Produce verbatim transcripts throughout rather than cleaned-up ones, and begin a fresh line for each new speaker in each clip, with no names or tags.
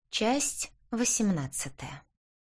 Часть восемнадцатая.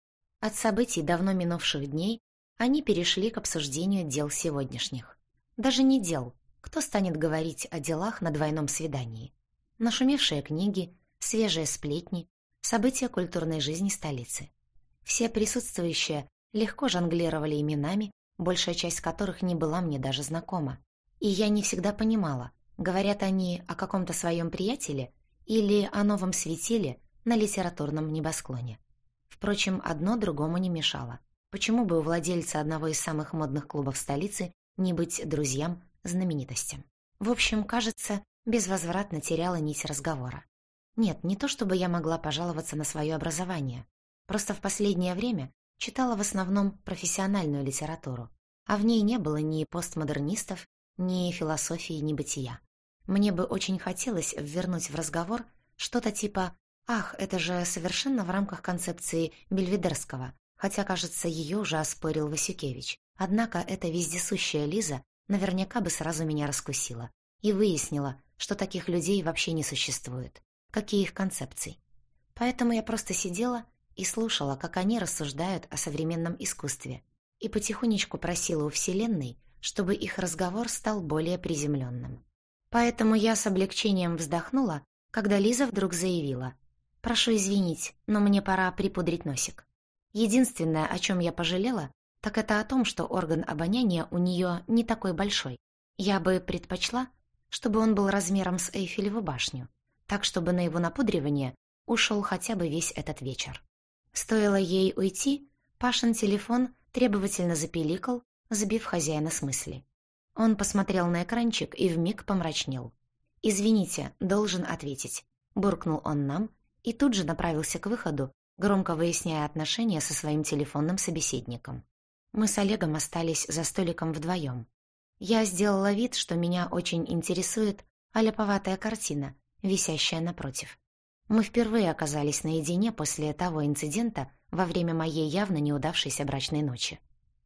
От событий давно минувших дней они перешли к обсуждению дел сегодняшних. Даже не дел, кто станет говорить о делах на двойном свидании. Нашумевшие книги, свежие сплетни, события культурной жизни столицы. Все присутствующие легко жонглировали именами, большая часть которых не была мне даже знакома. И я не всегда понимала, говорят они о каком-то своем приятеле или о новом светиле на литературном небосклоне. Впрочем, одно другому не мешало. Почему бы у владельца одного из самых модных клубов столицы не быть друзьям знаменитостям? В общем, кажется, безвозвратно теряла нить разговора. Нет, не то чтобы я могла пожаловаться на свое образование. Просто в последнее время читала в основном профессиональную литературу, а в ней не было ни постмодернистов, ни философии, ни бытия. Мне бы очень хотелось ввернуть в разговор что-то типа «Ах, это же совершенно в рамках концепции Бельведерского», хотя, кажется, ее уже оспорил Васюкевич. Однако эта вездесущая Лиза наверняка бы сразу меня раскусила и выяснила, что таких людей вообще не существует, какие их концепции. Поэтому я просто сидела и слушала, как они рассуждают о современном искусстве, и потихонечку просила у Вселенной, чтобы их разговор стал более приземленным. Поэтому я с облегчением вздохнула, когда Лиза вдруг заявила: «Прошу извинить, но мне пора припудрить носик». Единственное, о чем я пожалела, так это о том, что орган обоняния у нее не такой большой. Я бы предпочла, чтобы он был размером с Эйфелеву башню, так чтобы на его напудривание ушел хотя бы весь этот вечер. Стоило ей уйти, Пашин телефон требовательно запиликал, сбив хозяина с мысли. Он посмотрел на экранчик и вмиг помрачнел. «Извините, должен ответить», — буркнул он нам и тут же направился к выходу, громко выясняя отношения со своим телефонным собеседником. Мы с Олегом остались за столиком вдвоем. Я сделала вид, что меня очень интересует аляповатая картина, висящая напротив. Мы впервые оказались наедине после того инцидента во время моей явно неудавшейся брачной ночи.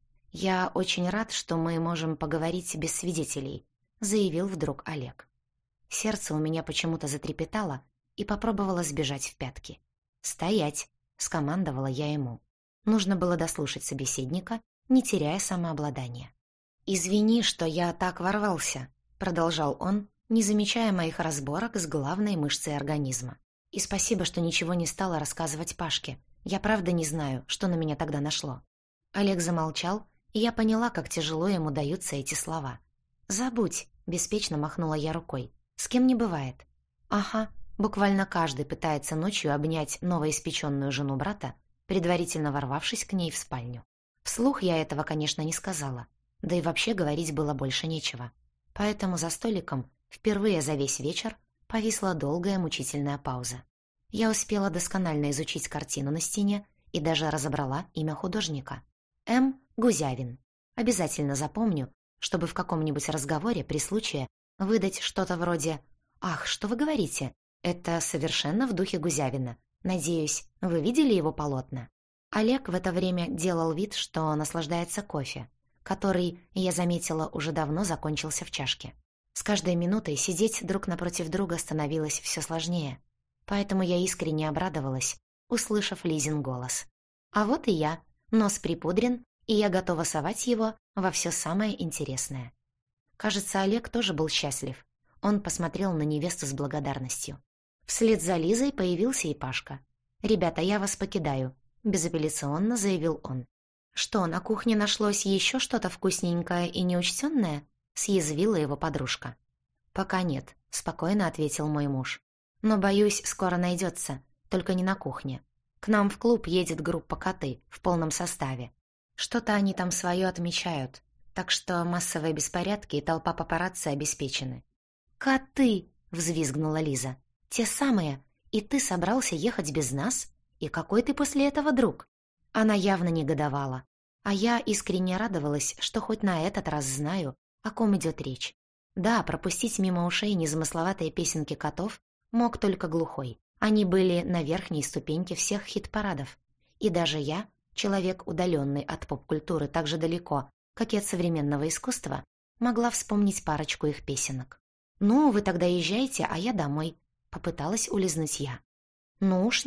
«Я очень рад, что мы можем поговорить без свидетелей», — заявил вдруг Олег. Сердце у меня почему-то затрепетало и попробовала сбежать в пятки. «Стоять!» — скомандовала я ему. Нужно было дослушать собеседника, не теряя самообладания. «Извини, что я так ворвался», — продолжал он, не замечая моих разборок с главной мышцей организма. «И спасибо, что ничего не стала рассказывать Пашке. Я правда не знаю, что на меня тогда нашло». Олег замолчал, и я поняла, как тяжело ему даются эти слова. «Забудь», — беспечно махнула я рукой. «С кем не бывает». «Ага». Буквально каждый пытается ночью обнять новоиспеченную жену брата, предварительно ворвавшись к ней в спальню. Вслух я этого, конечно, не сказала, да и вообще говорить было больше нечего. Поэтому за столиком впервые за весь вечер повисла долгая мучительная пауза. Я успела досконально изучить картину на стене и даже разобрала имя художника. М. Гузявин. Обязательно запомню, чтобы в каком-нибудь разговоре при случае выдать что-то вроде «Ах, что вы говорите? Это совершенно в духе Гузявина. Надеюсь, вы видели его полотна?» Олег в это время делал вид, что наслаждается кофе, который, я заметила, уже давно закончился в чашке. С каждой минутой сидеть друг напротив друга становилось все сложнее, поэтому я искренне обрадовалась, услышав Лизин голос. А вот и я, нос припудрен, и я готова совать его во все самое интересное. Кажется, Олег тоже был счастлив. Он посмотрел на невесту с благодарностью. Вслед за Лизой появился и Пашка. «Ребята, я вас покидаю», — безапелляционно заявил он. «Что, на кухне нашлось еще что-то вкусненькое и неучтенное?» — съязвила его подружка. «Пока нет», — спокойно ответил мой муж. «Но, боюсь, скоро найдется, только не на кухне. К нам в клуб едет группа «Коты» в полном составе. Что-то они там свое отмечают, так что массовые беспорядки и толпа папарацци обеспечены». «Коты!» — взвизгнула Лиза. «Те самые. И ты собрался ехать без нас? И какой ты после этого друг?» Она явно негодовала. А я искренне радовалась, что хоть на этот раз знаю, о ком идет речь. Да, пропустить мимо ушей незамысловатые песенки котов мог только глухой. Они были на верхней ступеньке всех хит-парадов. И даже я, человек, удаленный от поп-культуры так же далеко, как и от современного искусства, могла вспомнить парочку их песенок. «Ну, вы тогда езжайте, а я домой», — попыталась улизнуть я. «Ну уж нет»,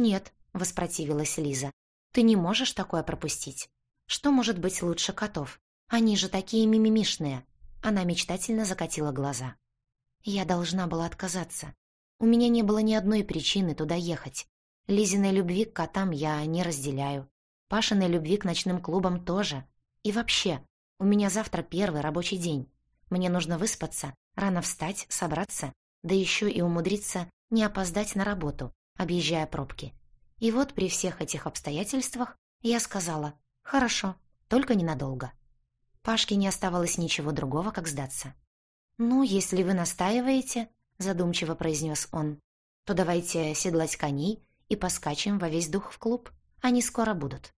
— воспротивилась Лиза. «Ты не можешь такое пропустить. Что может быть лучше котов? Они же такие мимимишные». Она мечтательно закатила глаза. «Я должна была отказаться. У меня не было ни одной причины туда ехать. Лизиной любви к котам я не разделяю. Пашиной любви к ночным клубам тоже. И вообще, у меня завтра первый рабочий день. Мне нужно выспаться, рано встать, собраться, да еще и умудриться не опоздать на работу, объезжая пробки. И вот при всех этих обстоятельствах я сказала: «Хорошо, только ненадолго». Пашке не оставалось ничего другого, как сдаться. «Ну, если вы настаиваете», — задумчиво произнес он, «то давайте седлать коней и поскачем во весь дух в клуб. Они скоро будут».